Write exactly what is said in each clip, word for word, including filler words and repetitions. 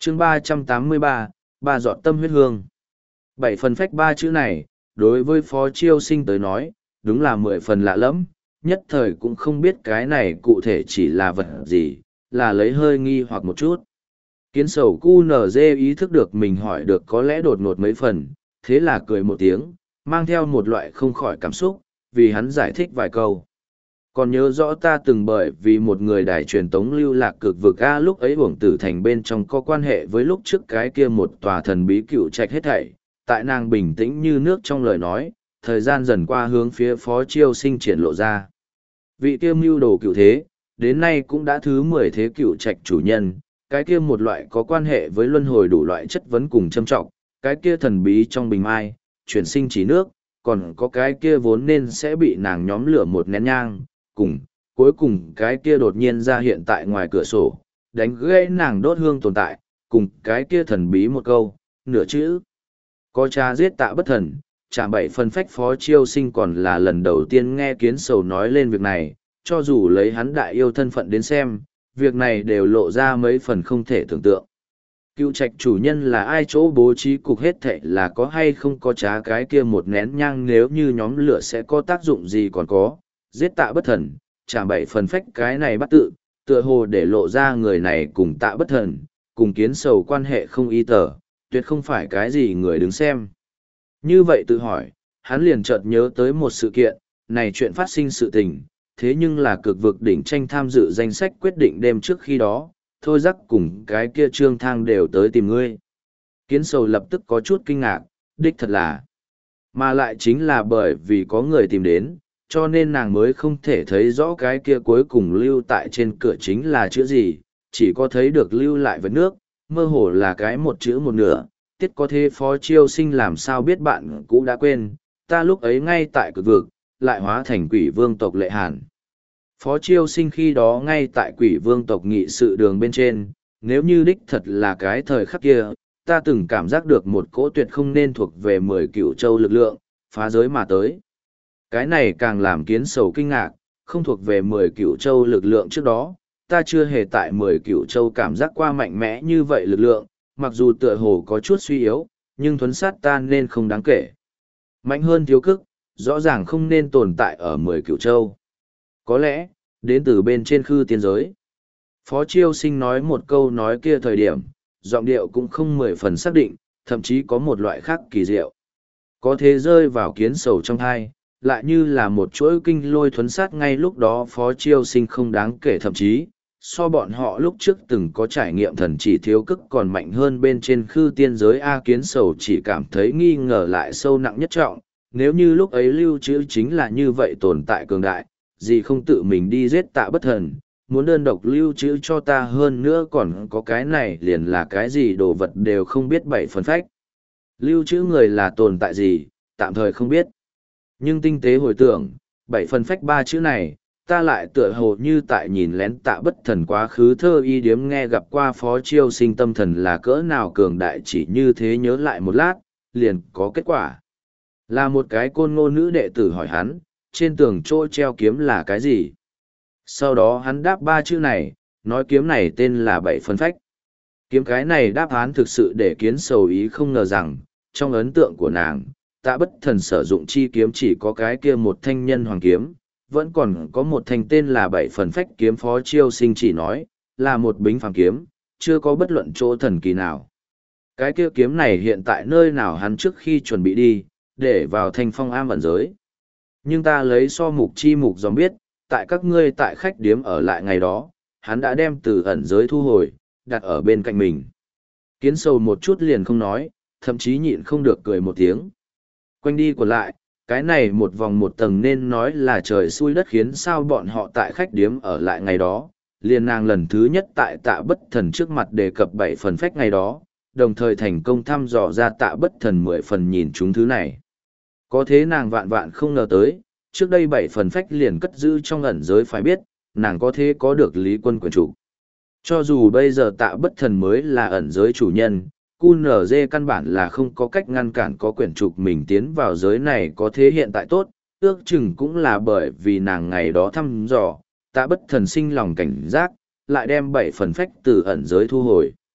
chương ba trăm tám mươi ba, ba giọt tâm huyết hương. Bảy phần phách ba chữ này, đối với Phó Chiêu Sinh tới nói, đúng là mười phần lạ lẫm, nhất thời cũng không biết cái này cụ thể chỉ là vật gì, là lấy hơi nghi hoặc một chút. Kiến sầu cu nở dê ý thức được mình hỏi được có lẽ đột ngột mấy phần, thế là cười một tiếng, mang theo một loại không khỏi cảm xúc, vì hắn giải thích vài câu. Còn nhớ rõ ta từng bởi vì một người đài truyền tống lưu lạc cực vực A lúc ấy uổng tử thành bên trong có quan hệ với lúc trước cái kia một tòa thần bí cựu trạch hết thảy, tại nàng bình tĩnh như nước trong lời nói, thời gian dần qua hướng phía Phó Chiêu Sinh triển lộ ra. Vị kia mưu đồ cựu thế, đến nay cũng đã thứ mười thế cựu trạch chủ nhân, cái kia một loại có quan hệ với luân hồi đủ loại chất vấn cùng châm trọng, cái kia thần bí trong bình mai, chuyển sinh chỉ nước, còn có cái kia vốn nên sẽ bị nàng nhóm lửa một nén nhang, cùng, cuối cùng cái kia đột nhiên ra hiện tại ngoài cửa sổ, đánh gãy nàng đốt hương tồn tại, cùng cái kia thần bí một câu, nửa chữ. Có cha giết Tạ Bất Thần, chạm bảy phân phách Phó Chiêu Sinh còn là lần đầu tiên nghe Kiến Sầu nói lên việc này, cho dù lấy hắn đại yêu thân phận đến xem, việc này đều lộ ra mấy phần không thể tưởng tượng. Cựu trạch chủ nhân là ai, chỗ bố trí cục hết thệ là có hay không có trá cái kia một nén nhang, nếu như nhóm lửa sẽ có tác dụng gì còn có, giết Tạ Bất Thần, chạm bảy phần phách cái này bắt tự, tựa hồ để lộ ra người này cùng Tạ Bất Thần, cùng Kiến Sầu quan hệ không y tờ, tuyệt không phải cái gì người đứng xem. Như vậy tự hỏi, hắn liền chợt nhớ tới một sự kiện, này chuyện phát sinh sự tình, thế nhưng là cực vực đỉnh tranh tham dự danh sách quyết định đêm trước khi đó, thôi rắc cùng cái kia trương thang đều tới tìm ngươi. Kiến Sầu lập tức có chút kinh ngạc, đích thật là, mà lại chính là bởi vì có người tìm đến, cho nên nàng mới không thể thấy rõ cái kia cuối cùng lưu tại trên cửa chính là chữ gì, chỉ có thấy được lưu lại với nước, mơ hồ là cái một chữ một nửa. Tiết có thế Phó Chiêu Sinh làm sao biết bạn cũ đã quên, ta lúc ấy ngay tại cực vực, lại hóa thành quỷ vương tộc Lệ Hàn. Phó Chiêu Sinh khi đó ngay tại quỷ vương tộc nghị sự đường bên trên, nếu như đích thật là cái thời khắc kia, ta từng cảm giác được một cỗ tuyệt không nên thuộc về mười cựu châu lực lượng, phá giới mà tới. Cái này càng làm Kiến Sầu kinh ngạc, không thuộc về mười cựu châu lực lượng trước đó, ta chưa hề tại mười cựu châu cảm giác qua mạnh mẽ như vậy lực lượng, mặc dù tựa hồ có chút suy yếu, nhưng thuấn sát ta nên không đáng kể. Mạnh hơn thiếu cức, rõ ràng không nên tồn tại ở mười cựu châu. Có lẽ, đến từ bên trên khư tiên giới. Phó Chiêu Sinh nói một câu nói kia thời điểm, giọng điệu cũng không mười phần xác định, thậm chí có một loại khác kỳ diệu. Có thế rơi vào Kiến Sầu trong thai, lại như là một chuỗi kinh lôi thuấn sát ngay lúc đó Phó Chiêu Sinh không đáng kể, thậm chí so bọn họ lúc trước từng có trải nghiệm thần chỉ thiếu cức còn mạnh hơn bên trên khư tiên giới. A Kiến Sầu chỉ cảm thấy nghi ngờ lại sâu nặng nhất trọng, nếu như lúc ấy lưu trữ chính là như vậy tồn tại cường đại, gì không tự mình đi giết Tạ Bất Thần, muốn đơn độc lưu trữ cho ta, hơn nữa còn có cái này liền là cái gì đồ vật đều không biết bảy phần phách. Lưu trữ người là tồn tại gì, tạm thời không biết. Nhưng tinh tế hồi tưởng, bảy phần phách ba chữ này, ta lại tựa hồ như tại nhìn lén Tạ Bất Thần quá khứ thơ y điếm nghe gặp qua Phó Chiêu Sinh tâm thần là cỡ nào cường đại, chỉ như thế nhớ lại một lát, liền có kết quả. Là một cái côn ngô nữ đệ tử hỏi hắn, trên tường trôi treo kiếm là cái gì? Sau đó hắn đáp ba chữ này, nói kiếm này tên là bảy phân phách. Kiếm cái này đáp án thực sự để Kiến Sầu ý không ngờ rằng, trong ấn tượng của nàng, Tạ Bất Thần sử dụng chi kiếm chỉ có cái kia một thanh nhân hoàng kiếm, vẫn còn có một thanh tên là bảy phần phách kiếm. Phó Chiêu Sinh chỉ nói, là một bính phàm kiếm, chưa có bất luận chỗ thần kỳ nào. Cái kia kiếm này hiện tại nơi nào hắn trước khi chuẩn bị đi, để vào thanh phong am ẩn giới. Nhưng ta lấy so mục chi mục dòng biết, tại các ngươi tại khách điếm ở lại ngày đó, hắn đã đem từ ẩn giới thu hồi, đặt ở bên cạnh mình. Kiến Sầu một chút liền không nói, thậm chí nhịn không được cười một tiếng. Quanh đi quẩn lại, cái này một vòng một tầng nên nói là trời xui đất khiến, sao bọn họ tại khách điếm ở lại ngày đó, liền nàng lần thứ nhất tại Tạ Bất Thần trước mặt đề cập bảy phần phách ngày đó, đồng thời thành công thăm dò ra Tạ Bất Thần mười phần nhìn chúng thứ này. Có thế nàng vạn vạn không ngờ tới, trước đây bảy phần phách liền cất giữ trong ẩn giới, phải biết, nàng có thế có được Lý Quân quyền chủ. Cho dù bây giờ Tạ Bất Thần mới là ẩn giới chủ nhân, cu nở dê căn bản là không có cách ngăn cản có quyển trục mình tiến vào giới này, có thế hiện tại tốt, ước chừng cũng là bởi vì nàng ngày đó thăm dò, Tạ Bất Thần sinh lòng cảnh giác, lại đem bảy phần phách từ ẩn giới thu hồi.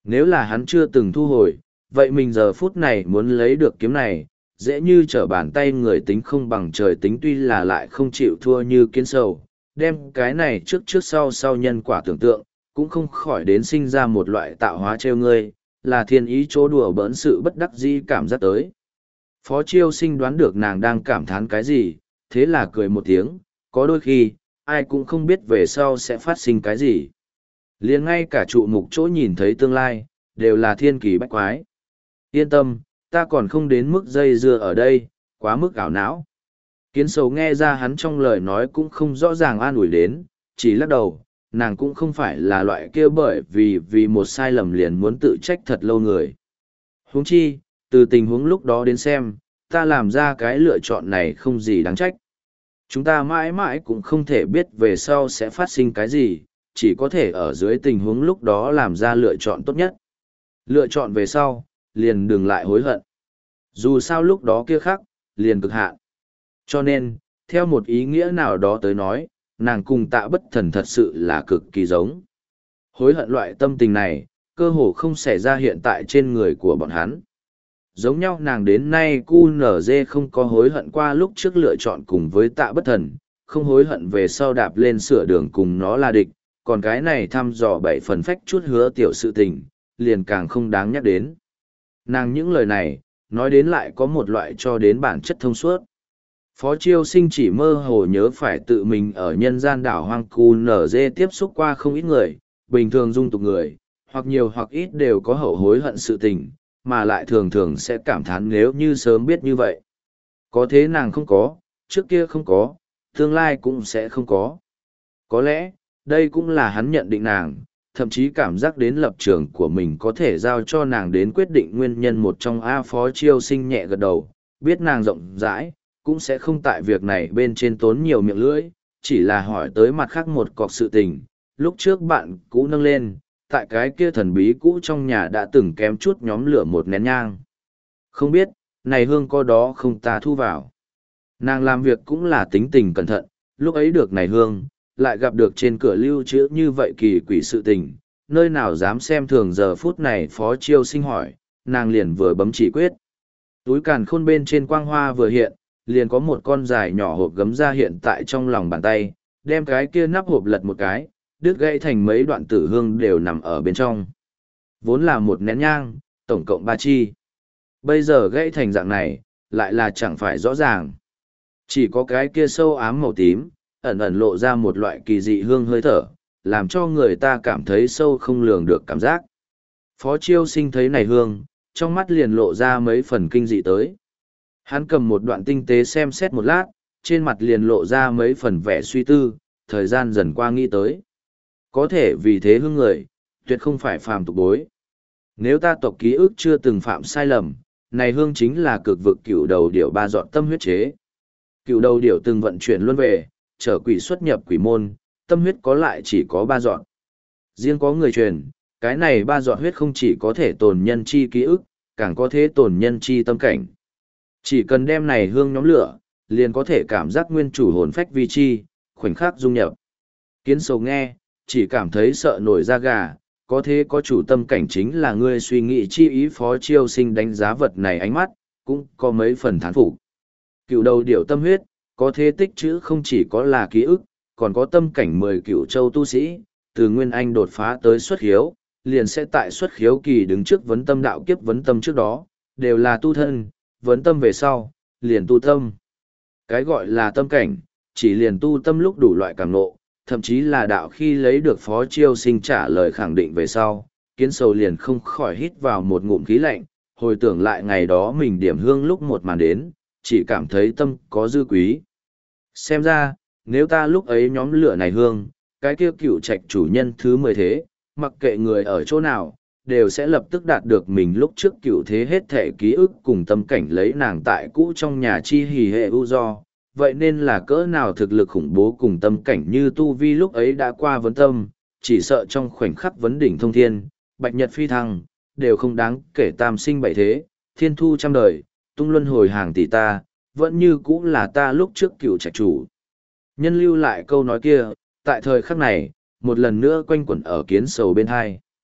Nếu là hắn chưa từng thu hồi, vậy mình giờ phút này muốn lấy được kiếm này, dễ như trở bàn tay người tính không bằng trời tính, tuy là lại không chịu thua như kiến sầu, đem cái này trước trước sau sau nhân quả tưởng tượng, cũng không khỏi đến sinh ra một loại tạo hóa trêu ngươi, là thiên ý chỗ đùa bỡn sự bất đắc dĩ cảm giác tới. Phó Chiêu Sinh đoán được nàng đang cảm thán cái gì, thế là cười một tiếng, có đôi khi, ai cũng không biết về sau sẽ phát sinh cái gì. Liền ngay cả trụ mục chỗ nhìn thấy tương lai, đều là thiên kỳ bách quái. Yên tâm, ta còn không đến mức dây dưa ở đây, quá mức ảo não. Kiến sầu nghe ra hắn trong lời nói cũng không rõ ràng an ủi đến, chỉ lắc đầu, nàng cũng không phải là loại kia bởi vì vì một sai lầm liền muốn tự trách thật lâu người. Huống chi, từ tình huống lúc đó đến xem, ta làm ra cái lựa chọn này không gì đáng trách. Chúng ta mãi mãi cũng không thể biết về sau sẽ phát sinh cái gì, chỉ có thể ở dưới tình huống lúc đó làm ra lựa chọn tốt nhất. Lựa chọn về sau, liền đừng lại hối hận. Dù sao lúc đó kia khác, liền cực hạn. Cho nên, theo một ý nghĩa nào đó tới nói, nàng cùng Tạ Bất Thần thật sự là cực kỳ giống. Hối hận loại tâm tình này, cơ hồ không xảy ra hiện tại trên người của bọn hắn. Giống nhau nàng đến nay cu nở dê không có hối hận qua lúc trước lựa chọn cùng với Tạ Bất Thần, không hối hận về sau đạp lên sửa đường cùng nó là địch, còn cái này thăm dò bảy phần phách chút hứa tiểu sự tình, liền càng không đáng nhắc đến. Nàng những lời này, nói đến lại có một loại cho đến bản chất thông suốt. Phó Chiêu Sinh chỉ mơ hồ nhớ phải tự mình ở nhân gian đảo hoang cu nở dê tiếp xúc qua không ít người, bình thường dung tục người, hoặc nhiều hoặc ít đều có hậu hối hận sự tình, mà lại thường thường sẽ cảm thán nếu như sớm biết như vậy. Có thế nàng không có, trước kia không có, tương lai cũng sẽ không có. Có lẽ, đây cũng là hắn nhận định nàng, thậm chí cảm giác đến lập trường của mình có thể giao cho nàng đến quyết định nguyên nhân một trong. A Phó Chiêu Sinh nhẹ gật đầu, biết nàng rộng rãi, cũng sẽ không tại việc này bên trên tốn nhiều miệng lưỡi, chỉ là hỏi tới mặt khác một cọc sự tình. Lúc trước bạn cũ nâng lên, tại cái kia thần bí cũ trong nhà đã từng kém chút nhóm lửa một nén nhang. Không biết, này hương có đó không ta thu vào. Nàng làm việc cũng là tính tình cẩn thận, lúc ấy được này hương, lại gặp được trên cửa lưu trữ như vậy kỳ quỷ sự tình, nơi nào dám xem thường. Giờ phút này Phó Chiêu Sinh hỏi, nàng liền vừa bấm chỉ quyết. Túi càn khôn bên trên quang hoa vừa hiện, liền có một con dài nhỏ hộp gấm ra hiện tại trong lòng bàn tay, đem cái kia nắp hộp lật một cái, đứt gãy thành mấy đoạn tử hương đều nằm ở bên trong. Vốn là một nén nhang, tổng cộng ba chi. Bây giờ gãy thành dạng này, lại là chẳng phải rõ ràng. Chỉ có cái kia sâu ám màu tím, ẩn ẩn lộ ra một loại kỳ dị hương hơi thở, làm cho người ta cảm thấy sâu không lường được cảm giác. Phó Chiêu Sinh thấy này hương, trong mắt liền lộ ra mấy phần kinh dị tới. Hắn cầm một đoạn tinh tế xem xét một lát, trên mặt liền lộ ra mấy phần vẻ suy tư, thời gian dần qua nghĩ tới. Có thể vì thế hương người, tuyệt không phải phàm tục bối. Nếu ta tộc ký ức chưa từng phạm sai lầm, này hương chính là cực vực cựu đầu điểu ba dọn tâm huyết chế. Cựu đầu điểu từng vận chuyển luân về, trở quỷ xuất nhập quỷ môn, tâm huyết có lại chỉ có ba dọn. Riêng có người truyền, cái này ba dọn huyết không chỉ có thể tồn nhân chi ký ức, càng có thể tồn nhân chi tâm cảnh. Chỉ cần đem này hương nhóm lửa, liền có thể cảm giác nguyên chủ hồn phách vi chi, khoảnh khắc dung nhập. Kiến sầu nghe, chỉ cảm thấy sợ nổi da gà, có thế có chủ tâm cảnh chính là ngươi suy nghĩ chi ý. Phó Chiêu Sinh đánh giá vật này ánh mắt, cũng có mấy phần thán phục. Cựu đầu điểu tâm huyết, có thế tích chữ không chỉ có là ký ức, còn có tâm cảnh mười cựu châu tu sĩ, từ Nguyên Anh đột phá tới xuất khiếu, liền sẽ tại xuất khiếu kỳ đứng trước vấn tâm đạo kiếp vấn tâm trước đó, đều là tu thân, vấn tâm về sau, liền tu tâm. Cái gọi là tâm cảnh, chỉ liền tu tâm lúc đủ loại cảm nộ, thậm chí là đạo. Khi lấy được Phó Chiêu Sinh trả lời khẳng định về sau, Kiến sầu liền không khỏi hít vào một ngụm khí lạnh, hồi tưởng lại ngày đó mình điểm hương lúc một màn đến, chỉ cảm thấy tâm có dư quý. Xem ra, nếu ta lúc ấy nhóm lửa này hương, cái kia cựu trạch chủ nhân thứ mười thế, mặc kệ người ở chỗ nào, đều sẽ lập tức đạt được mình lúc trước cựu thế hết thể ký ức cùng tâm cảnh lấy nàng tại cũ trong nhà chi hì hệ u do. Vậy nên là cỡ nào thực lực khủng bố cùng tâm cảnh như tu vi lúc ấy đã qua vấn tâm, chỉ sợ trong khoảnh khắc vấn đỉnh thông thiên, bạch nhật phi thăng, đều không đáng kể tam sinh bảy thế, thiên thu trăm đời, tung luân hồi hàng tỷ ta, vẫn như cũ là ta lúc trước cựu trạch chủ. Nhân lưu lại câu nói kia, tại thời khắc này, một lần nữa quanh quẩn ở Kiến sầu bên hai.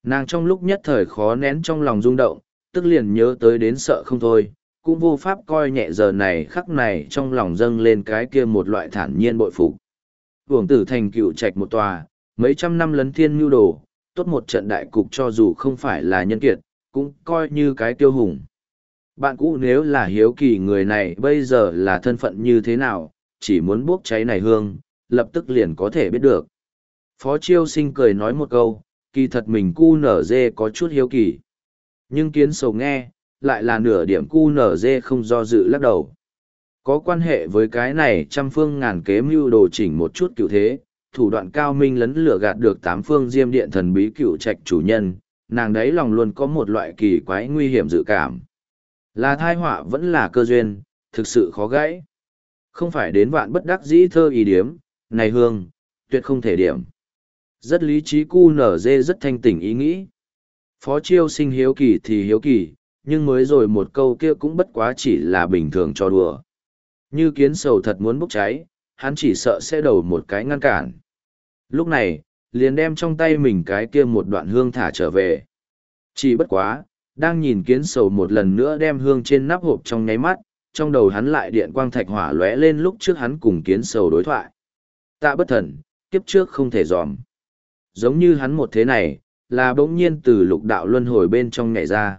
Nàng trong lúc nhất thời khó nén trong lòng rung động, tức liền nhớ tới đến sợ không thôi, cũng vô pháp coi nhẹ giờ này khắc này trong lòng dâng lên cái kia một loại thản nhiên bội phục. Hưởng tử thành cựu trạch một tòa, mấy trăm năm lấn thiên mưu đồ, tốt một trận đại cục cho dù không phải là nhân kiệt, cũng coi như cái tiêu hùng. Bạn cũ nếu là hiếu kỳ người này bây giờ là thân phận như thế nào, chỉ muốn bốc cháy này hương, lập tức liền có thể biết được. Phó Chiêu Sinh cười nói một câu, kỳ thật mình cu nở dê có chút hiếu kỳ. Nhưng Kiến Sầu nghe, lại là nửa điểm cu nở dê không do dự lắc đầu. Có quan hệ với cái này trăm phương ngàn kế mưu đồ chỉnh một chút cựu thế, thủ đoạn cao minh lấn lửa gạt được tám phương diêm điện thần bí cựu trạch chủ nhân, nàng đấy lòng luôn có một loại kỳ quái nguy hiểm dự cảm. Là thai họa vẫn là cơ duyên, thực sự khó gãy. Không phải đến vạn bất đắc dĩ thơ ý điếm, này hương, tuyệt không thể điểm. Rất lý trí cu nở dê rất thanh tỉnh ý nghĩ. Phó Chiêu Sinh hiếu kỳ thì hiếu kỳ, nhưng mới rồi một câu kia cũng bất quá chỉ là bình thường cho đùa. Như Kiến Sầu thật muốn bốc cháy, hắn chỉ sợ sẽ đầu một cái ngăn cản. Lúc này, liền đem trong tay mình cái kia một đoạn hương thả trở về. Chỉ bất quá, đang nhìn Kiến Sầu một lần nữa đem hương trên nắp hộp trong nháy mắt, trong đầu hắn lại điện quang thạch hỏa lóe lên lúc trước hắn cùng Kiến Sầu đối thoại. Tạ bất thần, kiếp trước không thể dòm. Giống như hắn một thế này, là bỗng nhiên từ lục đạo luân hồi bên trong nhảy ra.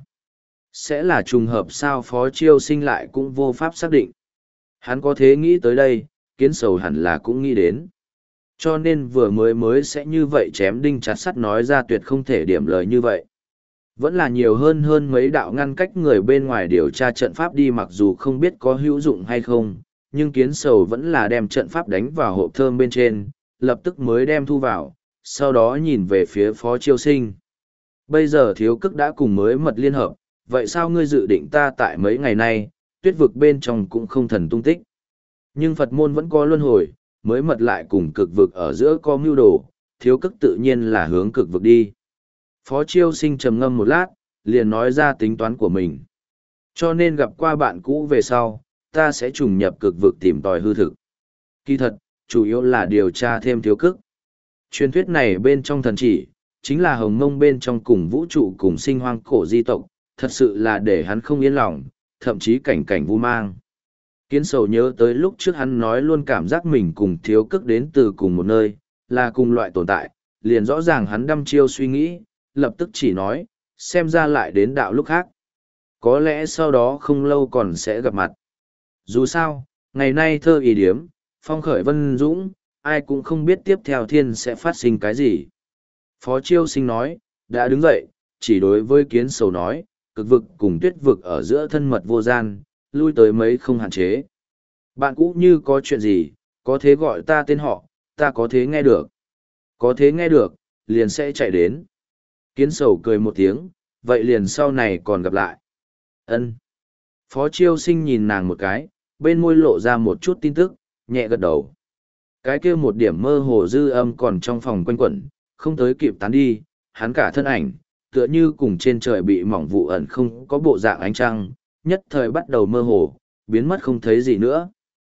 Sẽ là trùng hợp sao Phó Chiêu Sinh lại cũng vô pháp xác định. Hắn có thế nghĩ tới đây, Kiến Sầu hẳn là cũng nghĩ đến. Cho nên vừa mới mới sẽ như vậy chém đinh chặt sắt nói ra tuyệt không thể điểm lời như vậy. Vẫn là nhiều hơn hơn mấy đạo ngăn cách người bên ngoài điều tra trận pháp đi, mặc dù không biết có hữu dụng hay không, nhưng Kiến Sầu vẫn là đem trận pháp đánh vào hộp thơm bên trên, lập tức mới đem thu vào, sau đó nhìn về phía Phó Chiêu Sinh. Bây giờ thiếu cức đã cùng mới mật liên hợp, vậy sao ngươi dự định ta tại mấy ngày nay, tuyết vực bên trong cũng không thần tung tích. Nhưng Phật môn vẫn có luân hồi, mới mật lại cùng cực vực ở giữa có mưu đồ, thiếu cức tự nhiên là hướng cực vực đi. Phó Chiêu Sinh trầm ngâm một lát, liền nói ra tính toán của mình. Cho nên gặp qua bạn cũ về sau, ta sẽ trùng nhập cực vực tìm tòi hư thực. Kỳ thật, chủ yếu là điều tra thêm thiếu cức. Truyền thuyết này bên trong thần chỉ, chính là hồng mông bên trong cùng vũ trụ cùng sinh hoang cổ di tộc, thật sự là để hắn không yên lòng, thậm chí cảnh cảnh vu mang. Kiến Sầu nhớ tới lúc trước hắn nói luôn cảm giác mình cùng thiếu cức đến từ cùng một nơi, là cùng loại tồn tại, liền rõ ràng hắn đăm chiêu suy nghĩ, lập tức chỉ nói, xem ra lại đến đạo lúc khác. Có lẽ sau đó không lâu còn sẽ gặp mặt. Dù sao, ngày nay thơ ý điếm, phong khởi vân dũng, ai cũng không biết tiếp theo thiên sẽ phát sinh cái gì. Phó Chiêu Sinh nói, đã đứng dậy, chỉ đối với Kiến Sầu nói, cực vực cùng tuyết vực ở giữa thân mật vô gian, lui tới mấy không hạn chế. Bạn cũ như có chuyện gì, có thế gọi ta tên họ, ta có thế nghe được. Có thế nghe được, liền sẽ chạy đến. Kiến Sầu cười một tiếng, vậy liền sau này còn gặp lại. Ân. Phó Chiêu Sinh nhìn nàng một cái, bên môi lộ ra một chút tin tức, nhẹ gật đầu. Cái kia một điểm mơ hồ dư âm còn trong phòng quanh quẩn, không tới kịp tán đi, hắn cả thân ảnh, tựa như cùng trên trời bị mỏng vụ ẩn không có bộ dạng ánh trăng, nhất thời bắt đầu mơ hồ, biến mất không thấy gì nữa.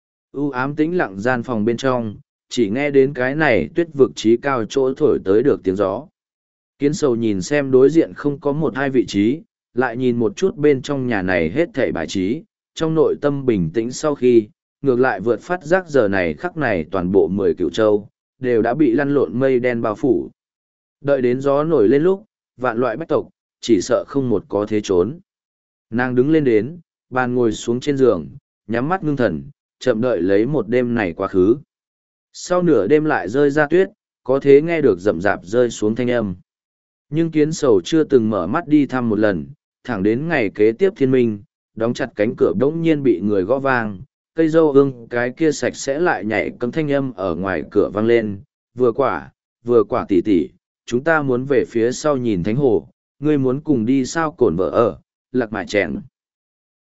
U ám tĩnh lặng gian phòng bên trong, chỉ nghe đến cái này tuyết vực trí cao chỗ thổi tới được tiếng gió. Kiến Sầu nhìn xem đối diện không có một hai vị trí, lại nhìn một chút bên trong nhà này hết thảy bài trí, trong nội tâm bình tĩnh sau khi, ngược lại vượt phát giác giờ này khắc này toàn bộ mười cửu châu, đều đã bị lăn lộn mây đen bao phủ. Đợi đến gió nổi lên lúc, vạn loại bách tộc, chỉ sợ không một có thế trốn. Nàng đứng lên đến, bàn ngồi xuống trên giường, nhắm mắt ngưng thần, chậm đợi lấy một đêm này quá khứ. Sau nửa đêm lại rơi ra tuyết, có thế nghe được rậm rạp rơi xuống thanh âm. Nhưng Kiến Sầu chưa từng mở mắt đi thăm một lần, thẳng đến ngày kế tiếp thiên minh, đóng chặt cánh cửa đống nhiên bị người gõ vang, cây dâu ương cái kia sạch sẽ lại nhảy cấm thanh âm ở ngoài cửa vang lên, vừa quả, vừa quả tỉ tỉ, chúng ta muốn về phía sau nhìn thánh hồ, ngươi muốn cùng đi sao cổn vợ ở, lạc mại chèn.